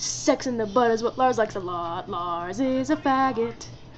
Sex in the butt is what Lars likes a lot. Lars is a faggot.